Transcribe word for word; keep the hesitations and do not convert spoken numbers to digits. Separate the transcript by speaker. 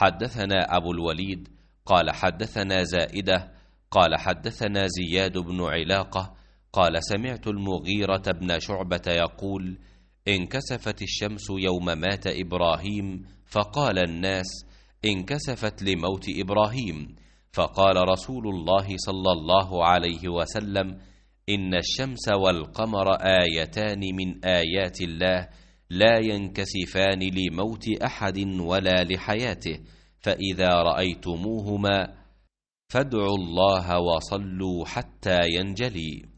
Speaker 1: حدثنا أبو الوليد قال حدثنا زائدة قال حدثنا زياد بن علاقة قال سمعت المغيرة بن شعبة يقول انكسفت الشمس يوم مات إبراهيم فقال الناس انكسفت لموت إبراهيم، فقال رسول الله صلى الله عليه وسلم إن الشمس والقمر آيتان من آيات الله لا ينكسفان لموت أحد ولا لحياته، فإذا رأيتموهما فادعوا الله وصلوا حتى ينجلي.